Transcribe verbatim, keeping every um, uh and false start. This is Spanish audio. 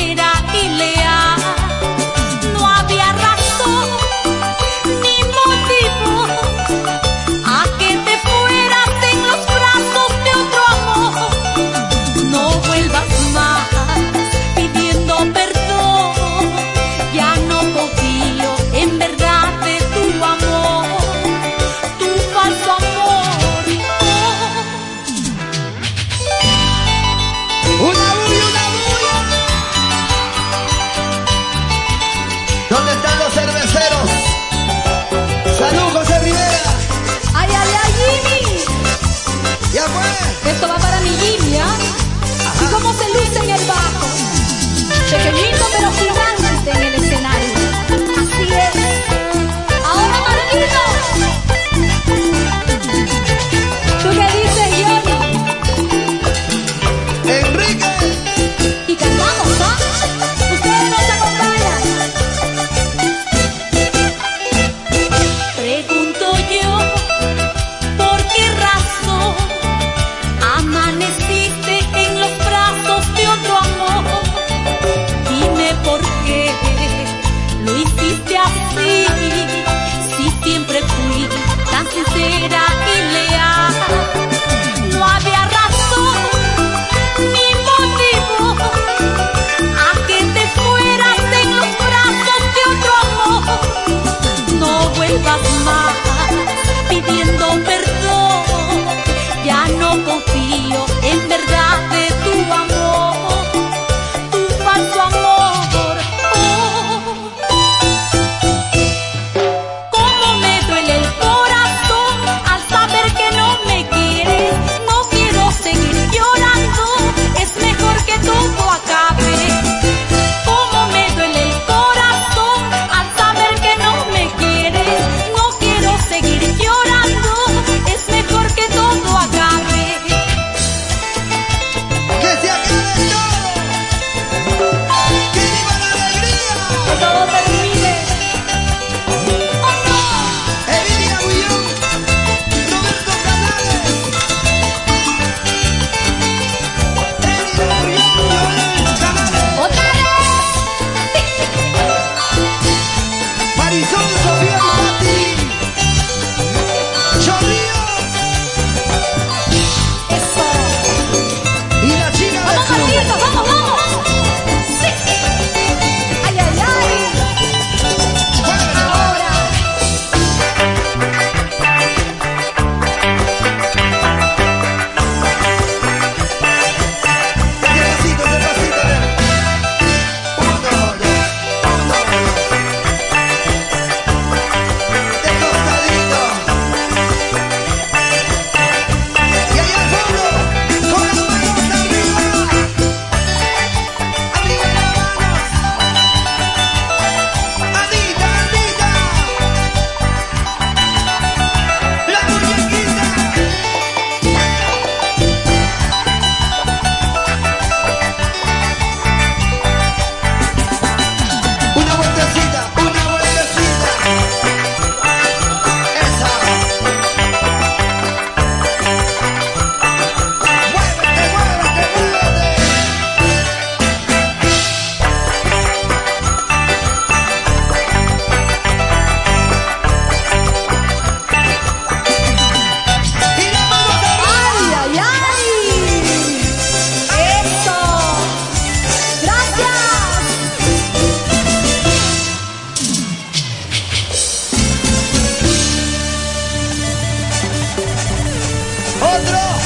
sincera y leal. No había razón ni motivo a que te fueras en los brazos de otro amor. No vuelvas más pidiendo perdón, ya no confío en verdad de tu amor, tu falso amor. Oh. ¡Una bulla, una bulla! ¿Dónde están los cerveceros? ¡Salud, José Rivera! ¡Ay, ay, ay, Jimmy! ¡Ya fue! Esto va para mi Jimmy, ¿ah? ¿Y cómo se luce en el bajo? Pequeñito pero gigante en el escenario. Así es. Ahora Marquito. ¿Tú qué dices, Johnny? ¡Enrique! Y cantamos, ¿ah? Ustedes nos acompañan. Pregunto yo, ¿por qué razón amaneciste en los brazos de otro amor? Dime por qué lo hiciste así, si siempre fui tan sincera y leal. No había razón ni motivo a que te fueras en los brazos de otro amor. No vuelvas más pidiendo perdón, ya no confío en verdad de tu amor, tu falso amor. Oh, cómo me duele el corazón al saber que no me quieres. No quiero seguir llorando, es mejor que todo acabe. Cómo me duele el corazón al saber que no me quieres. No quiero seguir llorando, es mejor que todo acabe. ¡Que se acabe todo! ¡Que viva la alegría! Que todo termine. Oh no. Emilia Bullón, Roberto Canales, Emilia Bullón, Joel Canales, Otra vez. Marisol, Sofía y Pati, Chorrillos Eso. y la China del Vamos, Club. Marquito, vamos, vamos. Sí. Ay, ay, ay. Ahora. Despacito, despacito. Uno, dos, uno, de costadito. Y allá al fondo, con las manos arriba. Arriba las manos. Anita, Anita. La muñequita. Una vueltecita, una vueltecita. Esa. Muévete, muévete, muévete. Y las manos arriba. Ay, ay, ay. Eso. Gracias. Otro.